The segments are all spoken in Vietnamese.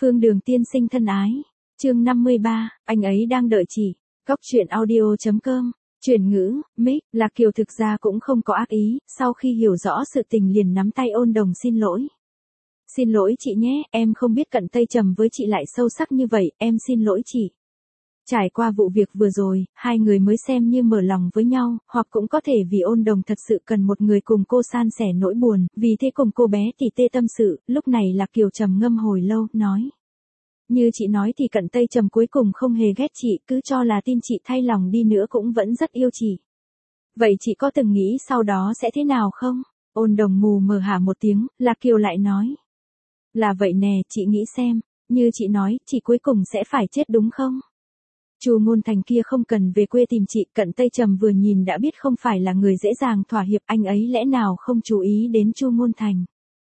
Phương Đường tiên sinh thân ái. Chương 53, anh ấy đang đợi chị. Góc truyện audio.com. Chuyển ngữ, Mick, Lạc Kiều thực ra cũng không có ác ý, sau khi hiểu rõ sự tình liền nắm tay Ôn Đồng xin lỗi. Xin lỗi chị nhé, em không biết Cận Tây Trầm với chị lại sâu sắc như vậy, em xin lỗi chị. Trải qua vụ việc vừa rồi, hai người mới xem như mở lòng với nhau, hoặc cũng có thể vì Ôn Đồng thật sự cần một người cùng cô san sẻ nỗi buồn, vì thế cùng cô bé tỉ tê tâm sự, lúc này Lạc Kiều trầm ngâm hồi lâu, nói. Như chị nói thì Cận Tây Trầm cuối cùng không hề ghét chị, cứ cho là tin chị thay lòng đi nữa cũng vẫn rất yêu chị. Vậy chị có từng nghĩ sau đó sẽ thế nào không? Ôn Đồng mù mờ hả một tiếng, Lạc Kiều lại nói. Là vậy nè, chị nghĩ xem, như chị nói, chị cuối cùng sẽ phải chết đúng không? Chu Ngôn Thành kia không cần về quê tìm chị, Cận Tây Trầm vừa nhìn đã biết không phải là người dễ dàng thỏa hiệp, anh ấy lẽ nào không chú ý đến Chu Ngôn Thành.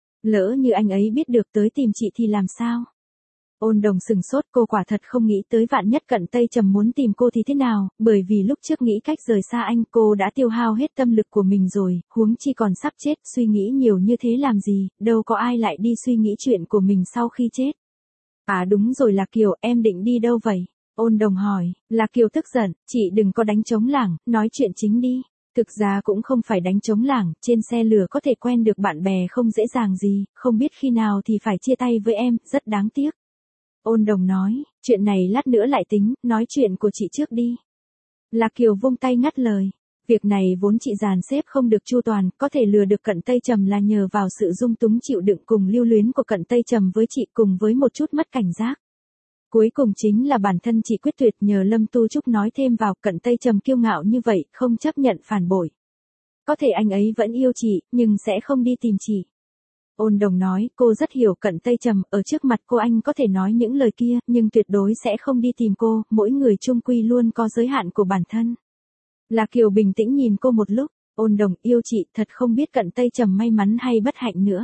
Lỡ như anh ấy biết được tới tìm chị thì làm sao? Ôn Đồng sừng sốt, cô quả thật không nghĩ tới vạn nhất Cận Tây Trầm muốn tìm cô thì thế nào, bởi vì lúc trước nghĩ cách rời xa anh cô đã tiêu hao hết tâm lực của mình rồi, huống chi còn sắp chết, suy nghĩ nhiều như thế làm gì, đâu có ai lại đi suy nghĩ chuyện của mình sau khi chết. À đúng rồi Lạc Kiều, em định đi đâu vậy? Ôn Đồng hỏi. Lạc Kiều tức giận, chị đừng có đánh trống lảng, nói chuyện chính đi. Thực ra cũng không phải đánh trống lảng, trên xe lửa có thể quen được bạn bè không dễ dàng gì, không biết khi nào thì phải chia tay với em, rất đáng tiếc. Ôn Đồng nói, chuyện này lát nữa lại tính, nói chuyện của chị trước đi. Lạc Kiều vung tay ngắt lời. Việc này vốn chị dàn xếp không được chu toàn, có thể lừa được Cận Tây Trầm là nhờ vào sự dung túng chịu đựng cùng lưu luyến của Cận Tây Trầm với chị cùng với một chút mất cảnh giác. Cuối cùng chính là bản thân chị quyết tuyệt nhờ Lâm Tu Trúc nói thêm vào, Cận Tây Trầm kiêu ngạo như vậy, không chấp nhận phản bội. Có thể anh ấy vẫn yêu chị, nhưng sẽ không đi tìm chị. Ôn Đồng nói, cô rất hiểu Cận Tây Trầm, ở trước mặt cô anh có thể nói những lời kia, nhưng tuyệt đối sẽ không đi tìm cô, mỗi người chung quy luôn có giới hạn của bản thân. Lạc Kiều bình tĩnh nhìn cô một lúc, Ôn Đồng yêu chị, thật không biết Cận Tây Trầm may mắn hay bất hạnh nữa.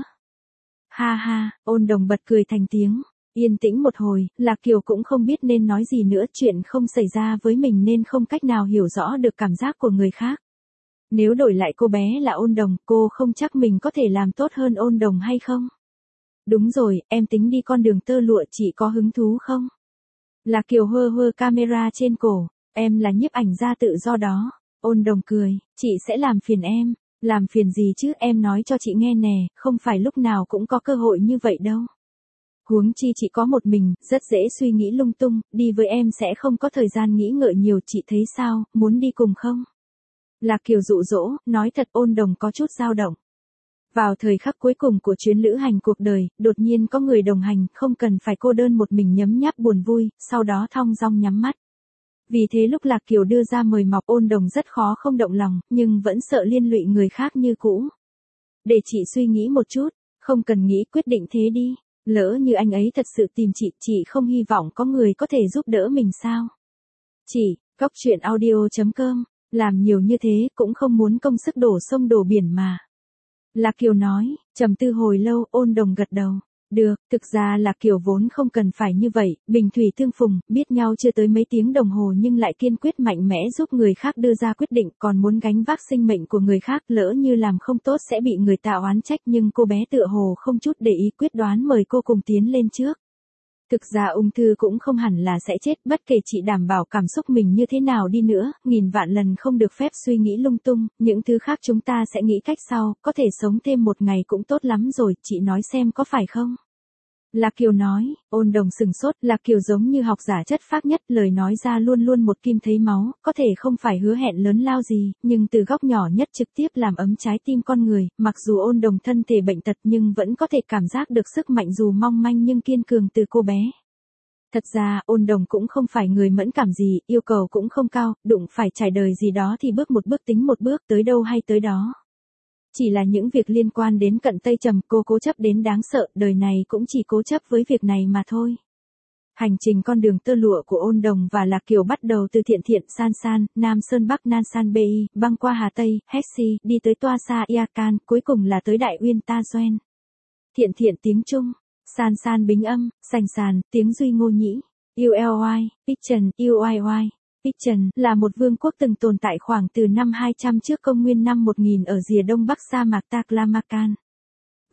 Ha ha, Ôn Đồng bật cười thành tiếng. Yên tĩnh một hồi, Lạc Kiều cũng không biết nên nói gì nữa, chuyện không xảy ra với mình nên không cách nào hiểu rõ được cảm giác của người khác. Nếu đổi lại cô bé là Ôn Đồng, cô không chắc mình có thể làm tốt hơn Ôn Đồng hay không? Đúng rồi, em tính đi con đường tơ lụa, chị có hứng thú không? Lạc Kiều hơ hơ camera trên cổ, em là nhiếp ảnh gia tự do đó. Ôn Đồng cười, chị sẽ làm phiền em. Làm phiền gì chứ, em nói cho chị nghe nè, không phải lúc nào cũng có cơ hội như vậy đâu. Huống chi chị có một mình, rất dễ suy nghĩ lung tung, đi với em sẽ không có thời gian nghĩ ngợi nhiều, chị thấy sao, muốn đi cùng không? Lạc Kiều dụ dỗ, nói thật. Ôn Đồng có chút dao động. Vào thời khắc cuối cùng của chuyến lữ hành cuộc đời, đột nhiên có người đồng hành, không cần phải cô đơn một mình nhấm nháp buồn vui, sau đó thong dong nhắm mắt. Vì thế lúc Lạc Kiều đưa ra mời mọc, Ôn Đồng rất khó không động lòng, nhưng vẫn sợ liên lụy người khác như cũ. Để chị suy nghĩ một chút, không cần nghĩ, quyết định thế đi. Lỡ như anh ấy thật sự tìm chị không hy vọng có người có thể giúp đỡ mình sao? Chị, góc truyện audio.com, làm nhiều như thế cũng không muốn công sức đổ sông đổ biển mà. Lạc Kiều nói, trầm tư hồi lâu, Ôn Đồng gật đầu. Được, thực ra Lạc Kiều vốn không cần phải như vậy, bình thủy tương phùng, biết nhau chưa tới mấy tiếng đồng hồ nhưng lại kiên quyết mạnh mẽ giúp người khác đưa ra quyết định, còn muốn gánh vác sinh mệnh của người khác, lỡ như làm không tốt sẽ bị người ta oán trách, nhưng cô bé tựa hồ không chút để ý, quyết đoán mời cô cùng tiến lên trước. Thực ra ung thư cũng không hẳn là sẽ chết, bất kể chị đảm bảo cảm xúc mình như thế nào đi nữa, nghìn vạn lần không được phép suy nghĩ lung tung, những thứ khác chúng ta sẽ nghĩ cách sau, có thể sống thêm một ngày cũng tốt lắm rồi, chị nói xem có phải không? Lạc Kiều nói. Ôn Đồng sừng sốt, Lạc Kiều giống như học giả chất phác nhất, lời nói ra luôn luôn một kim thấy máu, có thể không phải hứa hẹn lớn lao gì, nhưng từ góc nhỏ nhất trực tiếp làm ấm trái tim con người, mặc dù Ôn Đồng thân thể bệnh tật nhưng vẫn có thể cảm giác được sức mạnh dù mong manh nhưng kiên cường từ cô bé. Thật ra, Ôn Đồng cũng không phải người mẫn cảm gì, yêu cầu cũng không cao, đụng phải trải đời gì đó thì bước một bước tính một bước, tới đâu hay tới đó. Chỉ là những việc liên quan đến Cận Tây Trầm cô cố chấp đến đáng sợ, đời này cũng chỉ cố chấp với việc này mà thôi. Hành trình con đường tơ lụa của Ôn Đồng và Lạc Kiều bắt đầu từ Thiện Thiện, San San, Nam Sơn Bắc Nan San Bi, băng qua Hà Tây, Hexi, đi tới Toa Sa Iakan, cuối cùng là tới Đại Uyên Ta Doen. Thiện Thiện tiếng Trung, San San Bính Âm, Sành Sàn, tiếng Duy Ngô Nhĩ, ULY, Pichon, UYY. Pichon là một vương quốc từng tồn tại khoảng từ năm 200 trước công nguyên năm 1000 ở rìa đông bắc sa mạc Taklamakan.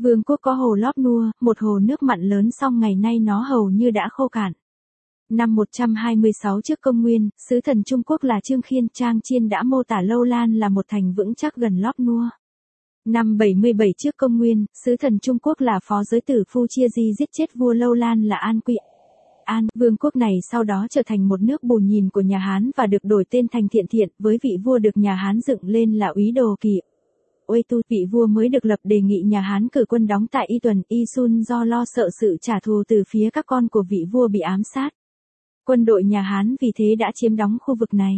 Vương quốc có hồ Lop Nua, một hồ nước mặn lớn song ngày nay nó hầu như đã khô cạn. Năm 126 trước công nguyên, sứ thần Trung Quốc là Trương Khiên Trang Chiên đã mô tả Lâu Lan là một thành vững chắc gần Lop Nua. Năm 77 trước công nguyên, sứ thần Trung Quốc là phó giới tử Phu Chia Di giết chết vua Lâu Lan là An Quy. Vương quốc này sau đó trở thành một nước bù nhìn của nhà Hán và được đổi tên thành Thiện Thiện, với vị vua được nhà Hán dựng lên là Úy Đồ Kỳ. Uê Tu, vị vua mới được lập đề nghị nhà Hán cử quân đóng tại Y Tuần, Y Sun do lo sợ sự trả thù từ phía các con của vị vua bị ám sát. Quân đội nhà Hán vì thế đã chiếm đóng khu vực này.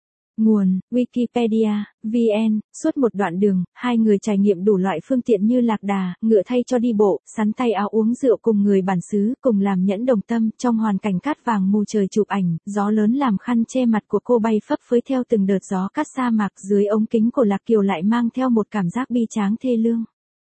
Nguồn, Wikipedia, VN, suốt một đoạn đường, hai người trải nghiệm đủ loại phương tiện như lạc đà, ngựa thay cho đi bộ, sắn tay áo uống rượu cùng người bản xứ, cùng làm nhẫn đồng tâm, trong hoàn cảnh cát vàng mù trời chụp ảnh, gió lớn làm khăn che mặt của cô bay phấp phới theo từng đợt gió cát sa mạc, dưới ống kính của Lạc Kiều lại mang theo một cảm giác bi tráng thê lương.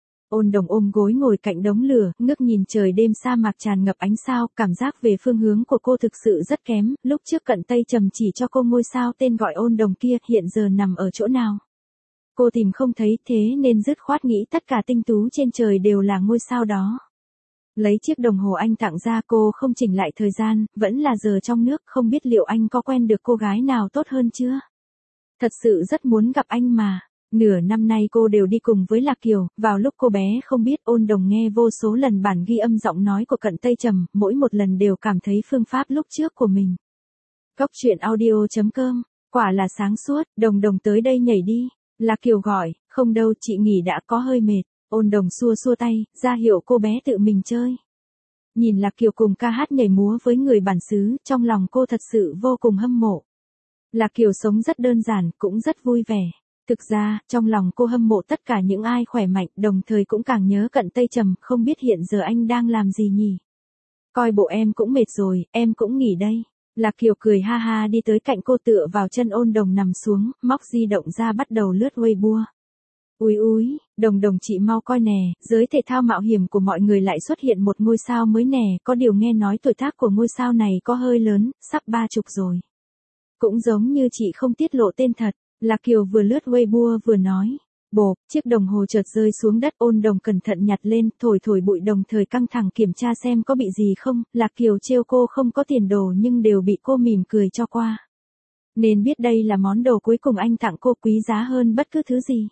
Ôn Đồng ôm gối ngồi cạnh đống lửa, ngước nhìn trời đêm sa mạc tràn ngập ánh sao, cảm giác về phương hướng của cô thực sự rất kém, lúc trước Cận Tây Trầm chỉ cho cô ngôi sao tên gọi Ôn Đồng kia, hiện giờ nằm ở chỗ nào. Cô tìm không thấy, thế nên dứt khoát nghĩ tất cả tinh tú trên trời đều là ngôi sao đó. Lấy chiếc đồng hồ anh tặng ra, cô không chỉnh lại thời gian, vẫn là giờ trong nước, không biết liệu anh có quen được cô gái nào tốt hơn chưa? Thật sự rất muốn gặp anh mà. Nửa năm nay cô đều đi cùng với Lạc Kiều, vào lúc cô bé không biết Ôn Đồng nghe vô số lần bản ghi âm giọng nói của Cận Tây Trầm, mỗi một lần đều cảm thấy phương pháp lúc trước của mình. Cốc truyện audio.com, quả là sáng suốt, Đồng Đồng tới đây nhảy đi. Lạc Kiều gọi, không đâu chị nghỉ đã có hơi mệt. Ôn Đồng xua xua tay, ra hiệu cô bé tự mình chơi. Nhìn Lạc Kiều cùng ca hát nhảy múa với người bản xứ, trong lòng cô thật sự vô cùng hâm mộ. Lạc Kiều sống rất đơn giản, cũng rất vui vẻ. Thực ra, trong lòng cô hâm mộ tất cả những ai khỏe mạnh, đồng thời cũng càng nhớ Cận Tây Trầm, không biết hiện giờ anh đang làm gì nhỉ? Coi bộ em cũng mệt rồi, em cũng nghỉ đây. Lạc Kiều cười ha ha đi tới cạnh cô tựa vào chân Ôn Đồng nằm xuống, móc di động ra bắt đầu lướt Weibo. Úi úi, Đồng Đồng chị mau coi nè, giới thể thao mạo hiểm của mọi người lại xuất hiện một ngôi sao mới nè, có điều nghe nói tuổi tác của ngôi sao này có hơi lớn, sắp 30 rồi. Cũng giống như chị không tiết lộ tên thật. Lạc Kiều vừa lướt Weibo vừa nói. Bộp, chiếc đồng hồ chợt rơi xuống đất, Ôn Đồng cẩn thận nhặt lên, thổi thổi bụi đồng thời căng thẳng kiểm tra xem có bị gì không. Lạc Kiều trêu cô không có tiền đồ nhưng đều bị cô mỉm cười cho qua. Nên biết đây là món đồ cuối cùng anh tặng cô, quý giá hơn bất cứ thứ gì.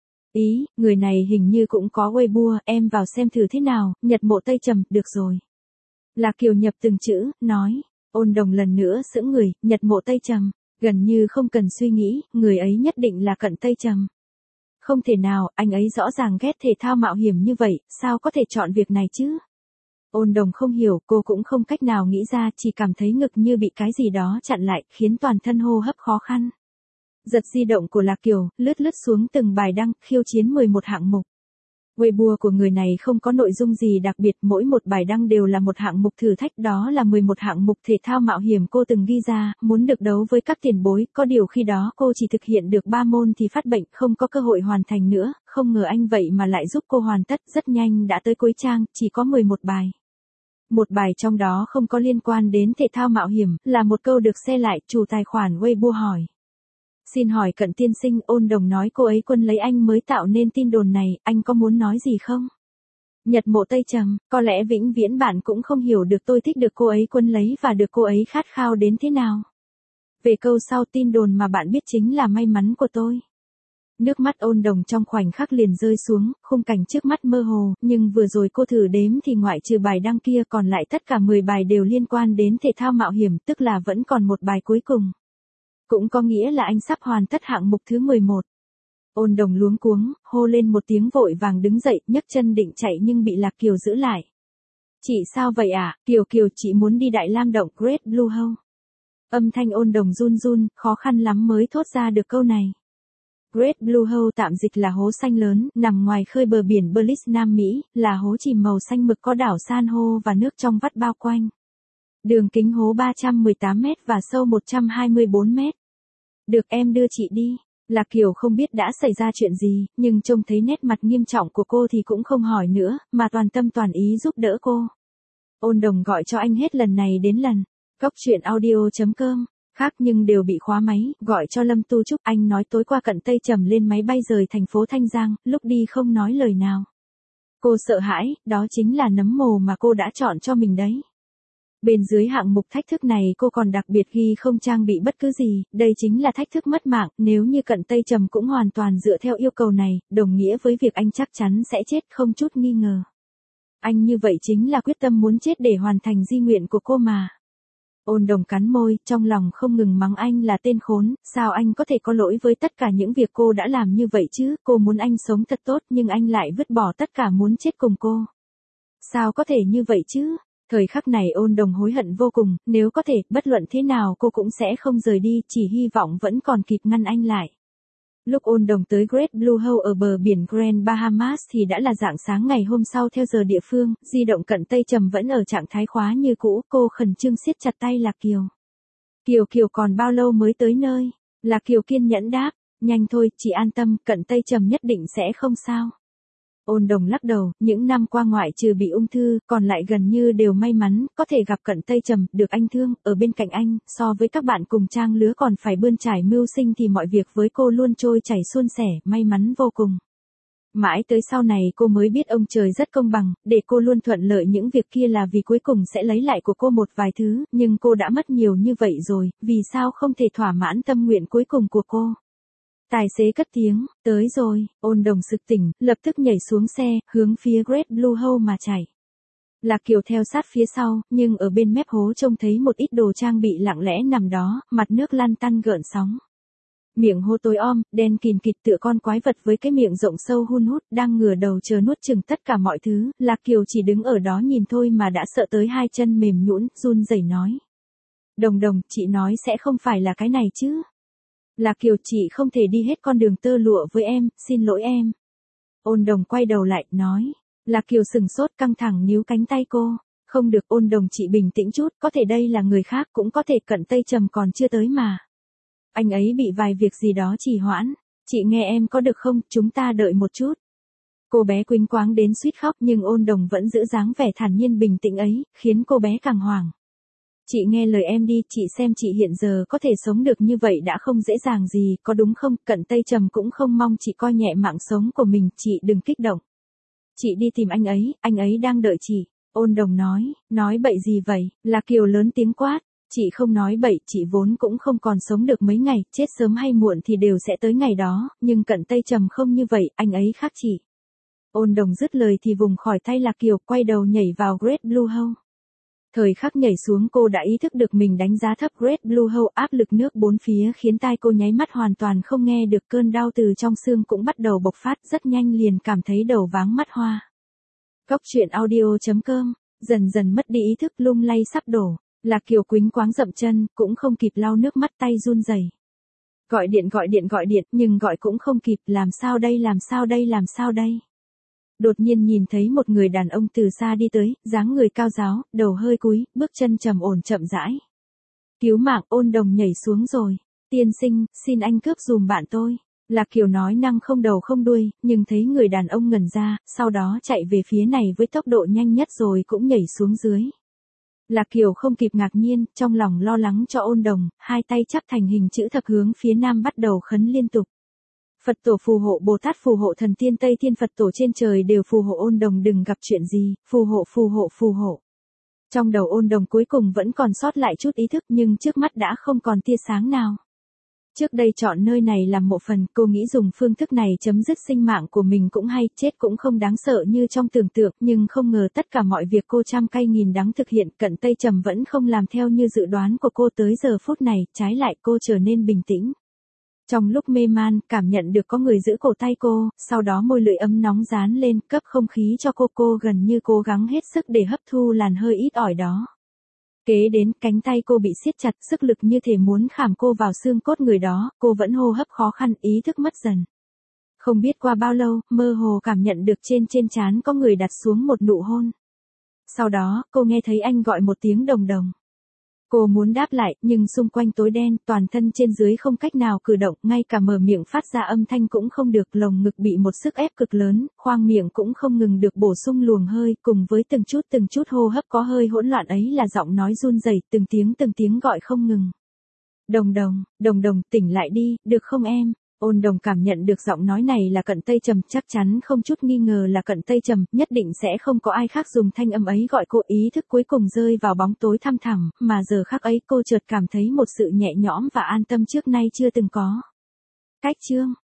Ý, người này hình như cũng có Weibo, em vào xem thử thế nào, Nhật Mộ Tây Trầm, được rồi. Lạc Kiều nhập từng chữ, nói. Ôn Đồng lần nữa sững người, Nhật Mộ Tây Trầm. Gần như không cần suy nghĩ, người ấy nhất định là Cận Tây Trầm. Không thể nào, anh ấy rõ ràng ghét thể thao mạo hiểm như vậy, sao có thể chọn việc này chứ? Ôn Đồng không hiểu, cô cũng không cách nào nghĩ ra, chỉ cảm thấy ngực như bị cái gì đó chặn lại, khiến toàn thân hô hấp khó khăn. Giật di động của Lạc Kiều, lướt xuống từng bài đăng, khiêu chiến 11 hạng mục. Weibo của người này không có nội dung gì đặc biệt, mỗi một bài đăng đều là một hạng mục thử thách, đó là 11 hạng mục thể thao mạo hiểm cô từng ghi ra, muốn được đấu với các tiền bối, có điều khi đó cô chỉ thực hiện được 3 môn thì phát bệnh, không có cơ hội hoàn thành nữa, không ngờ anh vậy mà lại giúp cô hoàn tất, rất nhanh đã tới cuối trang, chỉ có 11 bài. Một bài trong đó không có liên quan đến thể thao mạo hiểm, là một câu được share lại, chủ tài khoản Weibo hỏi. Xin hỏi Cận tiên sinh, Ôn Đồng nói cô ấy quân lấy anh mới tạo nên tin đồn này, anh có muốn nói gì không? Nhật Mộ Tây Trầm, có lẽ vĩnh viễn bạn cũng không hiểu được tôi thích được cô ấy quân lấy và được cô ấy khát khao đến thế nào. Về câu sau, tin đồn mà bạn biết chính là may mắn của tôi. Nước mắt Ôn Đồng trong khoảnh khắc liền rơi xuống, khung cảnh trước mắt mơ hồ, nhưng vừa rồi cô thử đếm thì ngoại trừ bài đăng kia còn lại tất cả 10 bài đều liên quan đến thể thao mạo hiểm, tức là vẫn còn một bài cuối cùng. Cũng có nghĩa là anh sắp hoàn tất hạng mục thứ 11. Ôn Đồng luống cuống, hô lên một tiếng vội vàng đứng dậy, nhấc chân định chạy nhưng bị Lạc Kiều giữ lại. Chị sao vậy ạ? Kiều Kiều, chị muốn đi Đại Lam Động, Great Blue Hole. Âm thanh Ôn Đồng run run, khó khăn lắm mới thốt ra được câu này. Great Blue Hole tạm dịch là hố xanh lớn, nằm ngoài khơi bờ biển Belize Nam Mỹ, là hố chìm màu xanh mực có đảo san hô và nước trong vắt bao quanh. Đường kính hố 318 mét và sâu 124 mét. Được, em đưa chị đi. Lạc Kiều không biết đã xảy ra chuyện gì, nhưng trông thấy nét mặt nghiêm trọng của cô thì cũng không hỏi nữa, mà toàn tâm toàn ý giúp đỡ cô. Ôn Đồng gọi cho anh hết lần này đến lần. Cốc truyện audio.com, khác nhưng đều bị khóa máy, gọi cho Lâm Tu Trúc, anh nói tối qua Cận Tây Trầm lên máy bay rời thành phố Thanh Giang, lúc đi không nói lời nào. Cô sợ hãi, đó chính là nấm mồ mà cô đã chọn cho mình đấy. Bên dưới hạng mục thách thức này cô còn đặc biệt ghi không trang bị bất cứ gì, đây chính là thách thức mất mạng, nếu như Cận Tây Trầm cũng hoàn toàn dựa theo yêu cầu này, đồng nghĩa với việc anh chắc chắn sẽ chết không chút nghi ngờ. Anh như vậy chính là quyết tâm muốn chết để hoàn thành di nguyện của cô mà. Ôn Đồng cắn môi, trong lòng không ngừng mắng anh là tên khốn, sao anh có thể có lỗi với tất cả những việc cô đã làm như vậy chứ, cô muốn anh sống thật tốt nhưng anh lại vứt bỏ tất cả muốn chết cùng cô. Sao có thể như vậy chứ? Thời khắc này Ôn Đồng hối hận vô cùng, nếu có thể, bất luận thế nào cô cũng sẽ không rời đi, chỉ hy vọng vẫn còn kịp ngăn anh lại. Lúc Ôn Đồng tới Great Blue Hole ở bờ biển Grand Bahamas thì đã là rạng sáng ngày hôm sau theo giờ địa phương, di động Cận Tây Trầm vẫn ở trạng thái khóa như cũ, cô khẩn trương siết chặt tay Lạc Kiều. Kiều còn bao lâu mới tới nơi? Lạc Kiều kiên nhẫn đáp, nhanh thôi, chị an tâm, Cận Tây Trầm nhất định sẽ không sao. Ôn Đồng lắc đầu, những năm qua ngoại trừ bị ung thư, còn lại gần như đều may mắn, có thể gặp Cận Tây Trầm, được anh thương, ở bên cạnh anh, so với các bạn cùng trang lứa còn phải bươn trải mưu sinh thì mọi việc với cô luôn trôi chảy suôn sẻ, may mắn vô cùng. Mãi tới sau này cô mới biết ông trời rất công bằng, để cô luôn thuận lợi những việc kia là vì cuối cùng sẽ lấy lại của cô một vài thứ, nhưng cô đã mất nhiều như vậy rồi, vì sao không thể thỏa mãn tâm nguyện cuối cùng của cô? Tài xế cất tiếng, tới rồi, Ôn Đồng sực tỉnh, lập tức nhảy xuống xe, hướng phía Great Blue Hole mà chạy. Lạc Kiều theo sát phía sau, nhưng ở bên mép hố trông thấy một ít đồ trang bị lặng lẽ nằm đó, mặt nước lăn tăn gợn sóng. Miệng hố tối om, đen kìn kịt tựa con quái vật với cái miệng rộng sâu hun hút, đang ngửa đầu chờ nuốt chửng tất cả mọi thứ, Lạc Kiều chỉ đứng ở đó nhìn thôi mà đã sợ tới hai chân mềm nhũn, run rẩy nói. Đồng, chị nói sẽ không phải là cái này chứ? Lạc Kiều, chị không thể đi hết con đường tơ lụa với em, xin lỗi em. Ôn Đồng quay đầu lại, nói. Lạc Kiều sừng sốt căng thẳng níu cánh tay cô. Không được, Ôn Đồng, chị bình tĩnh chút, có thể đây là người khác, cũng có thể Cận Tây Trầm còn chưa tới mà. Anh ấy bị vài việc gì đó trì hoãn. Chị nghe em có được không, chúng ta đợi một chút. Cô bé quỳnh quáng đến suýt khóc nhưng Ôn Đồng vẫn giữ dáng vẻ thản nhiên bình tĩnh ấy, khiến cô bé càng hoảng. Chị nghe lời em đi, chị xem chị hiện giờ có thể sống được như vậy đã không dễ dàng gì, có đúng không? Cận Tây Trầm cũng không mong chị coi nhẹ mạng sống của mình, chị đừng kích động. Chị đi tìm anh ấy đang đợi chị. Ôn Đồng nói bậy gì vậy? Lạc Kiều lớn tiếng quát. Chị không nói bậy, chị vốn cũng không còn sống được mấy ngày, chết sớm hay muộn thì đều sẽ tới ngày đó, nhưng Cận Tây Trầm không như vậy, anh ấy khác chị. Ôn Đồng dứt lời thì vùng khỏi tay Lạc Kiều, quay đầu nhảy vào Great Blue Hole. Thời khắc nhảy xuống cô đã ý thức được mình đánh giá thấp Great Blue Hole, áp lực nước bốn phía khiến tai cô nháy mắt hoàn toàn không nghe được, cơn đau từ trong xương cũng bắt đầu bộc phát, rất nhanh liền cảm thấy đầu váng mắt hoa. Góc truyện audio.com, dần dần mất đi ý thức lung lay sắp đổ, Lạc Kiều quỳnh quáng dậm chân, cũng không kịp lau nước mắt, tay run rẩy. Gọi điện, nhưng gọi cũng không kịp, làm sao đây? Đột nhiên nhìn thấy một người đàn ông từ xa đi tới, dáng người cao ráo, đầu hơi cúi, bước chân trầm ổn chậm rãi. Cứu mạng, Ôn Đồng nhảy xuống rồi. Tiên sinh, xin anh cướp dùm bạn tôi. Lạc Kiều nói năng không đầu không đuôi, nhưng thấy người đàn ông ngẩn ra, sau đó chạy về phía này với tốc độ nhanh nhất rồi cũng nhảy xuống dưới. Lạc Kiều không kịp ngạc nhiên, trong lòng lo lắng cho Ôn Đồng, hai tay chắp thành hình chữ thập hướng phía nam bắt đầu khấn liên tục. Phật tổ phù hộ, Bồ Tát phù hộ, thần tiên Tây Thiên Phật tổ trên trời đều phù hộ, Ôn Đồng đừng gặp chuyện gì, phù hộ. Trong đầu Ôn Đồng cuối cùng vẫn còn sót lại chút ý thức nhưng trước mắt đã không còn tia sáng nào. Trước đây chọn nơi này làm mộ phần, cô nghĩ dùng phương thức này chấm dứt sinh mạng của mình cũng hay, chết cũng không đáng sợ như trong tưởng tượng, nhưng không ngờ tất cả mọi việc cô trăm cây nghìn đắng thực hiện, Cận Tây Trầm vẫn không làm theo như dự đoán của cô, tới giờ phút này, trái lại cô trở nên bình tĩnh. Trong lúc mê man, cảm nhận được có người giữ cổ tay cô, sau đó môi lưỡi ấm nóng dán lên, cấp không khí cho cô gần như cố gắng hết sức để hấp thu làn hơi ít ỏi đó. Kế đến, cánh tay cô bị siết chặt, sức lực như thể muốn khảm cô vào xương cốt người đó, cô vẫn hô hấp khó khăn, ý thức mất dần. Không biết qua bao lâu, mơ hồ cảm nhận được trên trán có người đặt xuống một nụ hôn. Sau đó, cô nghe thấy anh gọi một tiếng Đồng. Cô muốn đáp lại, nhưng xung quanh tối đen, toàn thân trên dưới không cách nào cử động, ngay cả mở miệng phát ra âm thanh cũng không được, lồng ngực bị một sức ép cực lớn, khoang miệng cũng không ngừng được bổ sung luồng hơi, cùng với từng chút hô hấp có hơi hỗn loạn ấy là giọng nói run rẩy, từng tiếng gọi không ngừng. Đồng, tỉnh lại đi, được không em? Ôn Đồng cảm nhận được giọng nói này là Cận Tây Trầm, chắc chắn không chút nghi ngờ là Cận Tây Trầm, nhất định sẽ không có ai khác dùng thanh âm ấy gọi cô. Ý thức cuối cùng rơi vào bóng tối thăm thẳm, mà giờ khắc ấy cô chợt cảm thấy một sự nhẹ nhõm và an tâm trước nay chưa từng có. Cách chương